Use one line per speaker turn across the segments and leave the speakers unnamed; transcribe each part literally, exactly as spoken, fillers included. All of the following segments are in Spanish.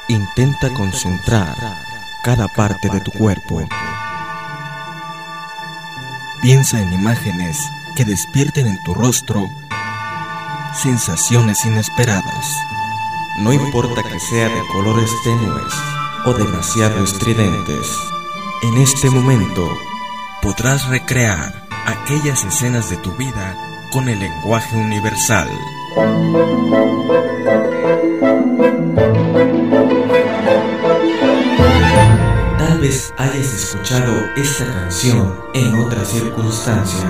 Intenta concentrar cada parte de tu cuerpo. Piensa en imágenes que despierten en tu rostro sensaciones inesperadas. No importa que sea de colores tenues o demasiado estridentes, en este momento podrás recrear aquellas escenas de tu vida con el lenguaje universal. Tal vez hayas escuchado esta canción en otra circunstancia.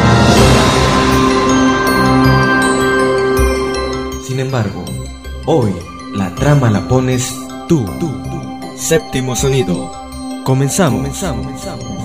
Sin embargo, hoy la trama la pones tú. Séptimo sonido. Comenzamos. Comenzamos.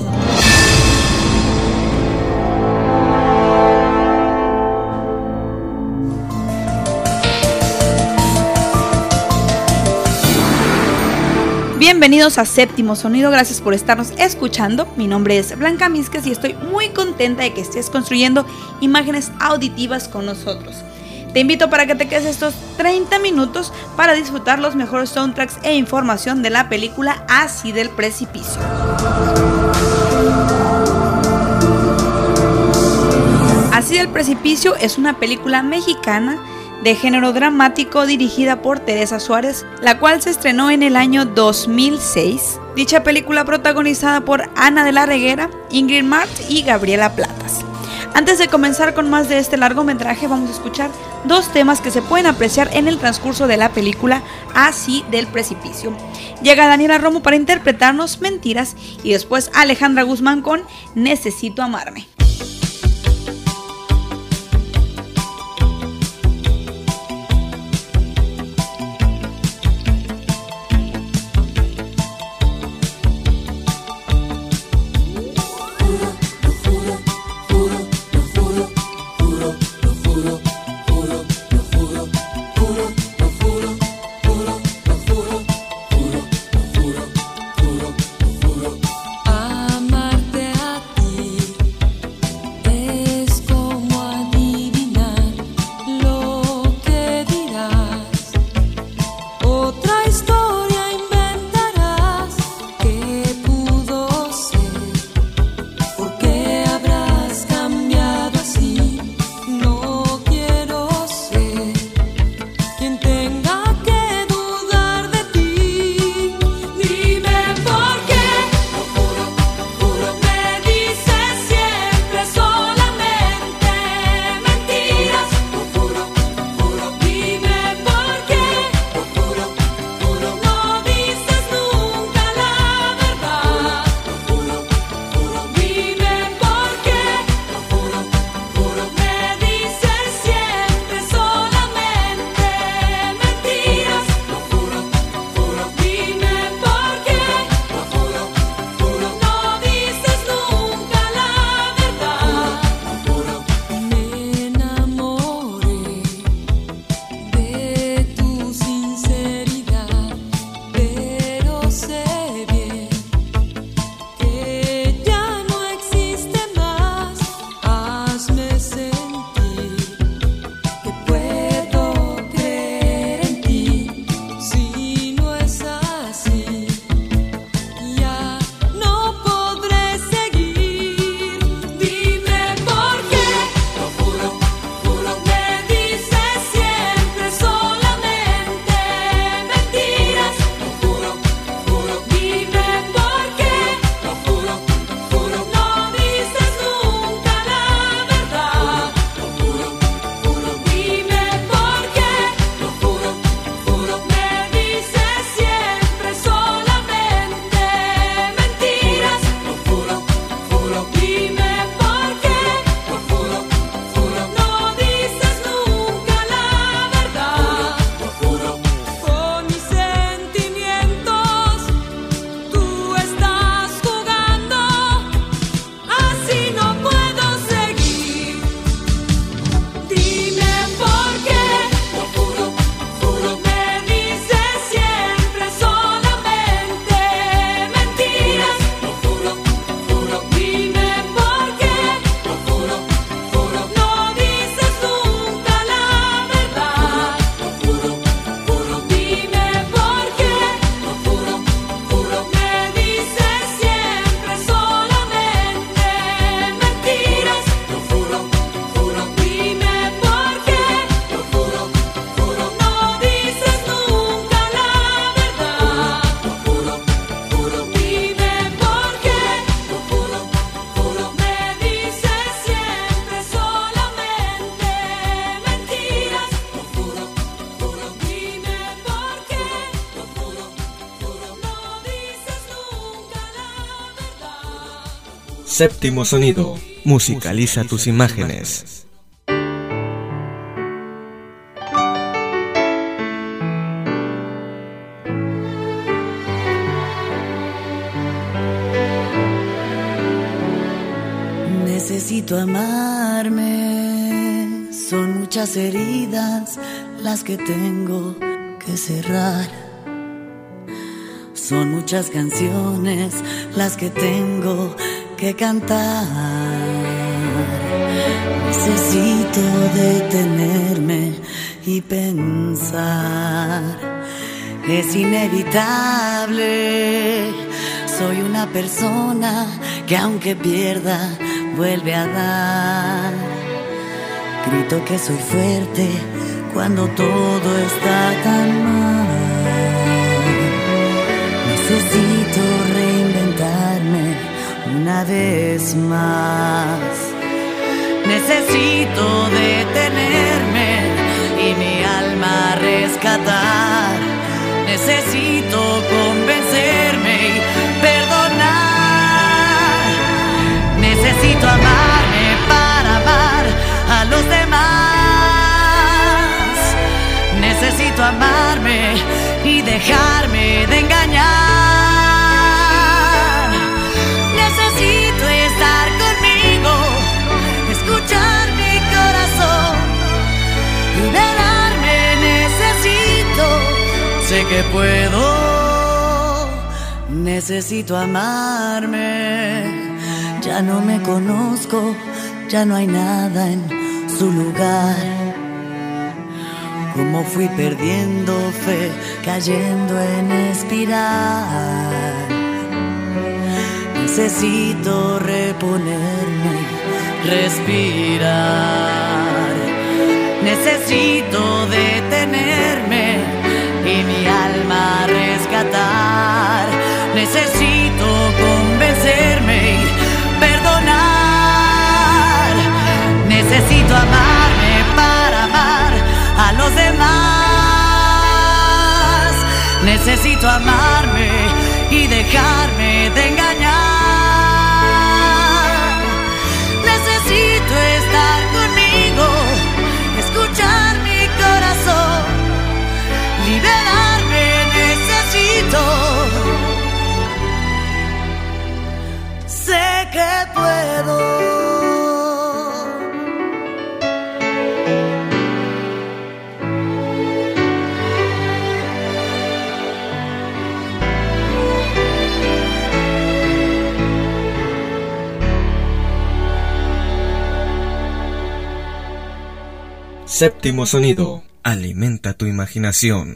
Bienvenidos a Séptimo Sonido, gracias por estarnos escuchando. Mi nombre es Blanca Mizques y estoy muy contenta de que estés construyendo imágenes auditivas con nosotros. Te invito para que te quedes estos treinta minutos para disfrutar los mejores soundtracks e información de la película Así del Precipicio. Así del Precipicio es una película mexicana de género dramático dirigida por Teresa Suárez, la cual se estrenó en el año dos mil seis. Dicha película protagonizada por Ana de la Reguera, Ingrid Mart y Gabriela Platas. Antes de comenzar con más de este largometraje, vamos a escuchar dos temas que se pueden apreciar en el transcurso de la película Así del Precipicio. Llega Daniela Romo para interpretarnos Mentiras y después Alejandra Guzmán con Necesito Amarme.
Séptimo sonido, musicaliza tus imágenes.
Necesito amarme, son muchas heridas las que tengo que cerrar. Son muchas canciones las que tengo que cantar. Necesito detenerme y pensar. Es inevitable, soy una persona que aunque pierda, vuelve a dar. Grito que soy fuerte cuando todo está tan mal. Necesito reinventarme una vez más. Necesito detenerme y mi alma rescatar. Necesito convencerme y perdonar. Necesito amarme para amar a los demás. Necesito amarme y dejarme de engañar. Necesito estar conmigo, escuchar mi corazón, liberarme. Necesito, sé que puedo. Necesito amarme. Ya no me conozco, ya no hay nada en su lugar. Como fui perdiendo fe, cayendo en espiral. Necesito reponerme, respirar. Necesito detenerme y mi alma rescatar. Necesito convencerme y perdonar. Necesito amarme para amar a los demás. Necesito amarme y dejarme de engañar. Necesito estar conmigo, escuchar mi corazón, liberarme. Necesito, sé que puedo.
Séptimo sonido, alimenta tu imaginación.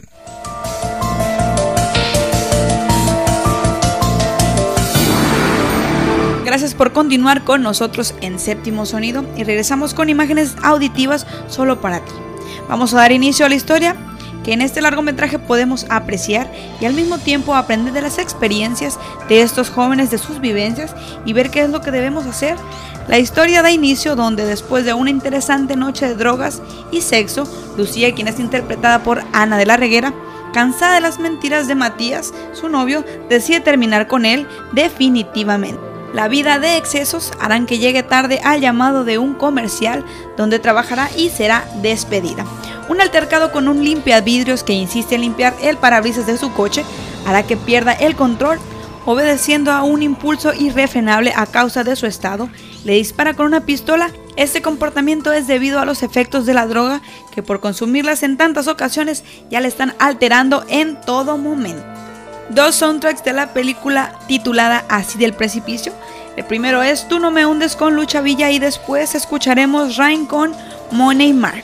Gracias por continuar con nosotros en Séptimo Sonido y regresamos con imágenes auditivas solo para ti. Vamos a dar inicio a la historia que en este largometraje podemos apreciar y al mismo tiempo aprender de las experiencias de estos jóvenes, de sus vivencias y ver qué es lo que debemos hacer. La historia da inicio donde después de una interesante noche de drogas y sexo, Lucía, quien es interpretada por Ana de la Reguera, cansada de las mentiras de Matías, su novio, decide terminar con él definitivamente. La vida de excesos harán que llegue tarde al llamado de un comercial donde trabajará y será despedida. Un altercado con un limpiavidrios que insiste en limpiar el parabrisas de su coche hará que pierda el control. Obedeciendo a un impulso irrefrenable a causa de su estado, le dispara con una pistola. Este comportamiento es debido a los efectos de la droga que por consumirlas en tantas ocasiones ya le están alterando en todo momento. Dos soundtracks de la película titulada Así del Precipicio. El primero es Tú no me hundes con Lucha Villa y después escucharemos Rain con Money Mark.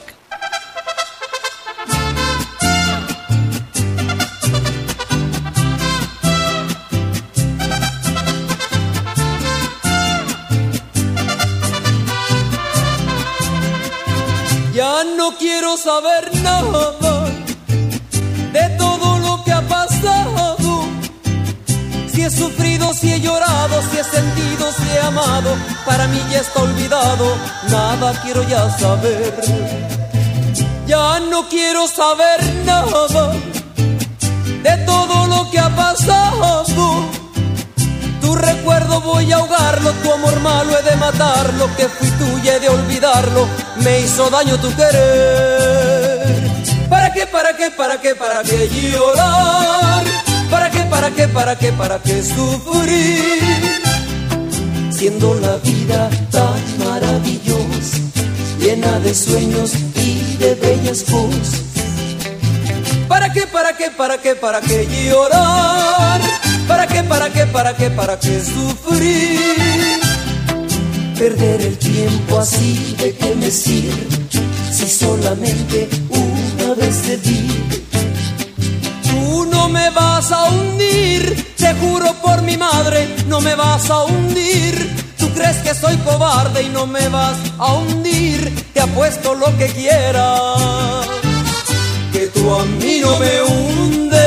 Ya no quiero saber nada de todo lo que ha pasado. Si he sufrido, si he llorado, si he sentido, si he amado, para mí ya está olvidado, nada quiero ya saber. Ya no quiero saber nada de todo lo que ha pasado. Tu recuerdo lado voy a ahogarlo, tu amor malo he de matarlo, que fui tuya he de olvidarlo, me hizo daño tu querer. ¿Para qué, para qué, para qué, para qué llorar? ¿Para qué, para qué, para qué, para qué sufrir? Siendo la vida tan maravillosa, llena de sueños y de bellas cosas. ¿Para qué, para qué, para qué, para qué llorar? ¿Para qué, para qué, para qué, para qué sufrir? Perder el tiempo así, ¿de qué me sirve? Si solamente una vez te di. Tú no me vas a hundir, te juro por mi madre, no me vas a hundir. Tú crees que soy cobarde y no me vas a hundir. Te apuesto lo que quieras, que tú a mí no me hundes.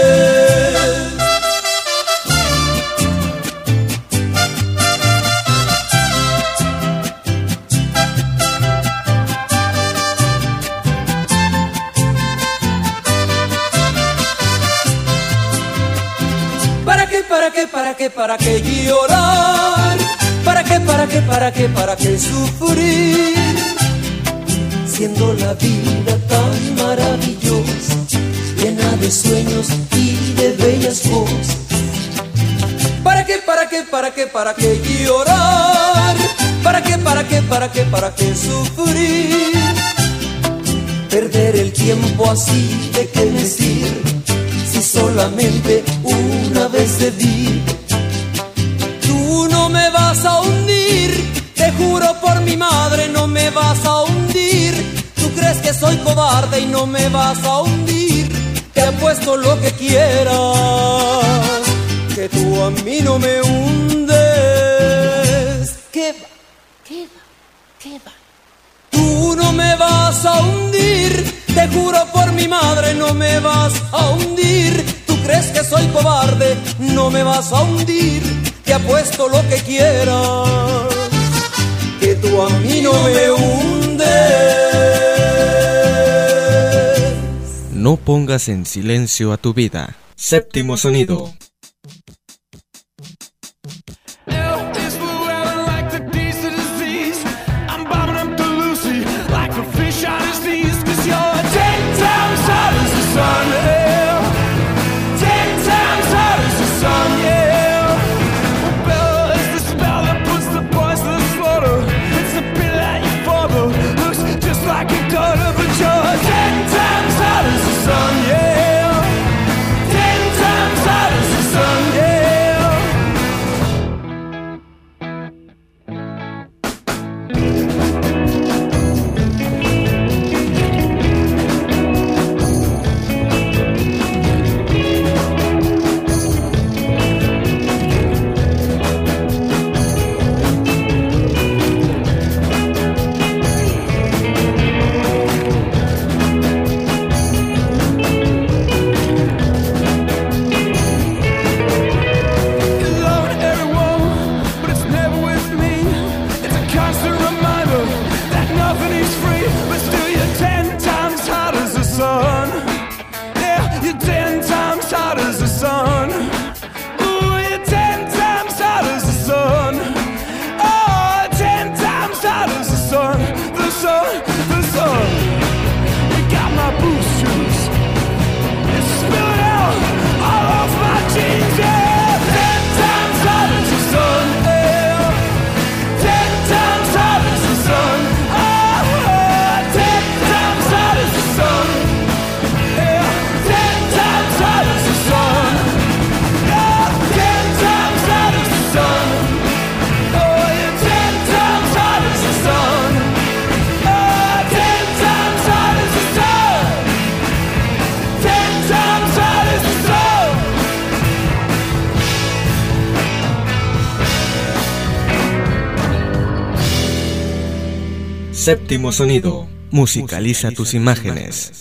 ¿Para qué, para qué, para qué, para qué llorar? ¿Para qué, para qué, para qué, para qué sufrir? Siendo la vida tan maravillosa, llena de sueños y de bellas cosas. ¿Para qué, para qué, para qué, para qué llorar? ¿Para qué, para qué, para qué, para qué sufrir? Perder el tiempo así, ¿de qué me sirve? Si solamente una vez te di. Tú no me vas a hundir, te juro por mi madre, no me vas a hundir. Tú crees que soy cobarde y no me vas a hundir. Te apuesto lo que quieras, que tú a mí no me hundes. ¿Qué va? ¿Qué va? ¿Qué va? Tú no me vas a hundir, te juro por mi madre, no me vas a hundir. Tú crees que soy cobarde, no me vas a hundir. Te apuesto lo que quieras, que tú a mí no me hundes.
No pongas en silencio a tu vida. Séptimo sonido. Séptimo sonido. Musicaliza tus imágenes.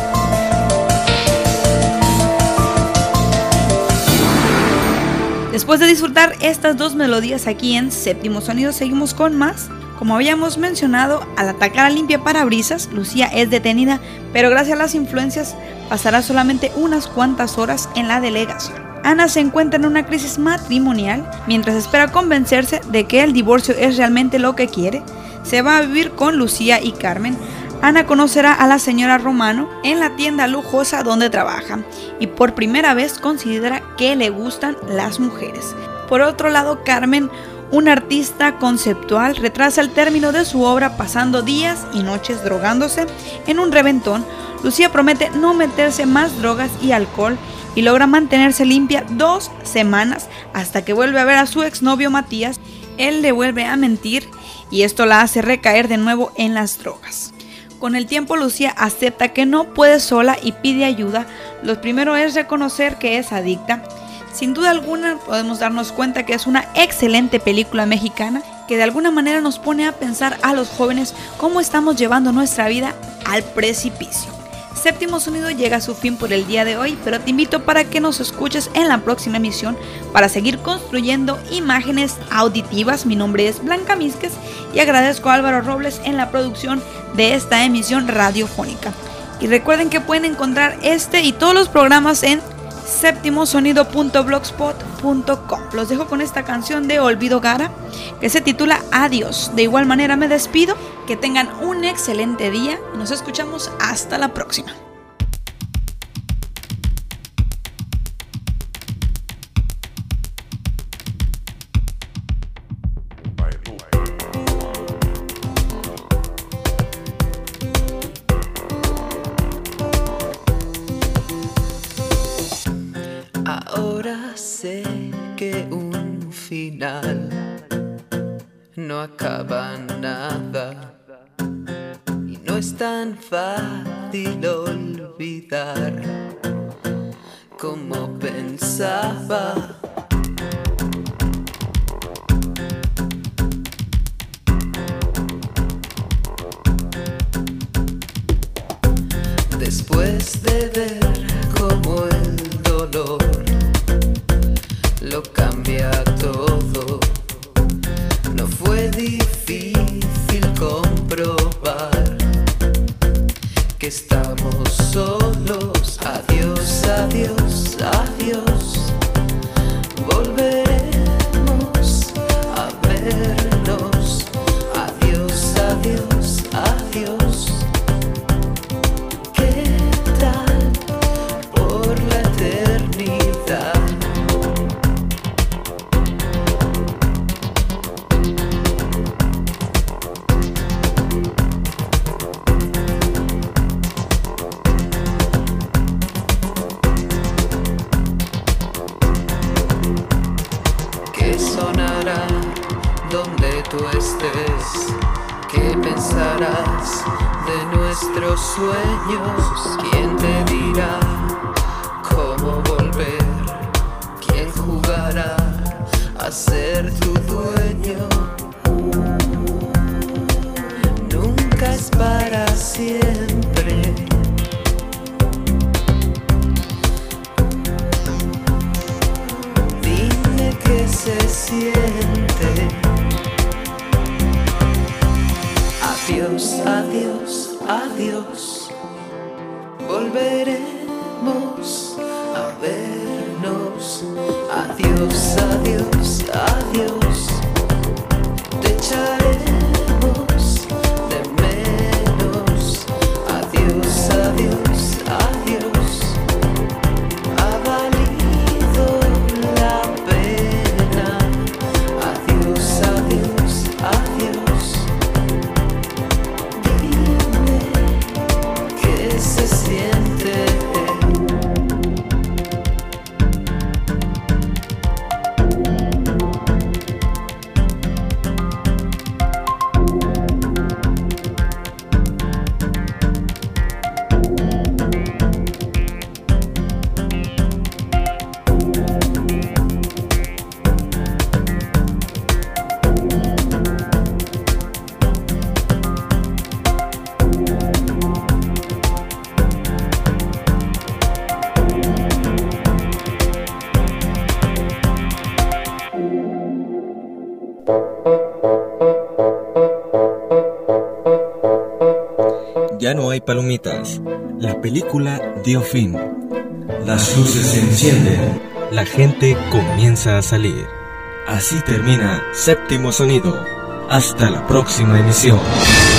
Después de disfrutar estas dos melodías aquí en Séptimo Sonido, seguimos con más. Como habíamos mencionado, al atacar a Limpia Parabrisas, Lucía es detenida, pero gracias a las influencias pasará solamente unas cuantas horas en la delegación. Ana se encuentra en una crisis matrimonial. Mientras espera convencerse de que el divorcio es realmente lo que quiere, se va a vivir con Lucía y Carmen. Ana conocerá a la señora Romano en la tienda lujosa donde trabaja y por primera vez considera que le gustan las mujeres. Por otro lado, Carmen, una artista conceptual, retrasa el término de su obra pasando días y noches drogándose en un reventón. Lucía promete no meterse más drogas y alcohol y logra mantenerse limpia dos semanas hasta que vuelve a ver a su exnovio Matías. Él le vuelve a mentir y esto la hace recaer de nuevo en las drogas. Con el tiempo, Lucía acepta que no puede sola y pide ayuda. Lo primero es reconocer que es adicta. Sin duda alguna podemos darnos cuenta que es una excelente película mexicana que de alguna manera nos pone a pensar a los jóvenes cómo estamos llevando nuestra vida al precipicio. Séptimo Sonido llega a su fin por el día de hoy, pero te invito para que nos escuches en la próxima emisión para seguir construyendo imágenes auditivas. Mi nombre es Blanca Mísquez y agradezco a Álvaro Robles en la producción de esta emisión radiofónica. Y recuerden que pueden encontrar este y todos los programas en séptimo sonido punto blogspot punto com. Los dejo con esta canción de Olvido Gara que se titula Adiós. De igual manera me despido, que tengan un excelente día y nos escuchamos hasta la próxima.
Ahora sé que un final no acaba nada y no es tan fácil olvidar como pensaba. Después de ver cómo el dolor lo cambia todo, no fue difícil comprobar que estamos solos. Adiós, adiós, adiós. Volveremos a vernos. Adiós, adiós, adiós. ¿Qué tal por la eternidad? Donde tú estés, ¿qué pensarás de nuestros sueños? ¿Quién te dirá cómo volver? ¿Quién jugará a ser tu dueño? Nunca es para siempre. Dime qué se siente. Adiós, adiós, adiós. Volveremos a vernos. Adiós, adiós, adiós. Te echaremos de menos. Adiós, adiós, adiós. Ha valido la pena. Adiós, adiós, adiós. Se siente.
Ya no hay palomitas. La película dio fin. Las luces se encienden la gente comienza a salir. Así termina Séptimo Sonido. Hasta la próxima emisión.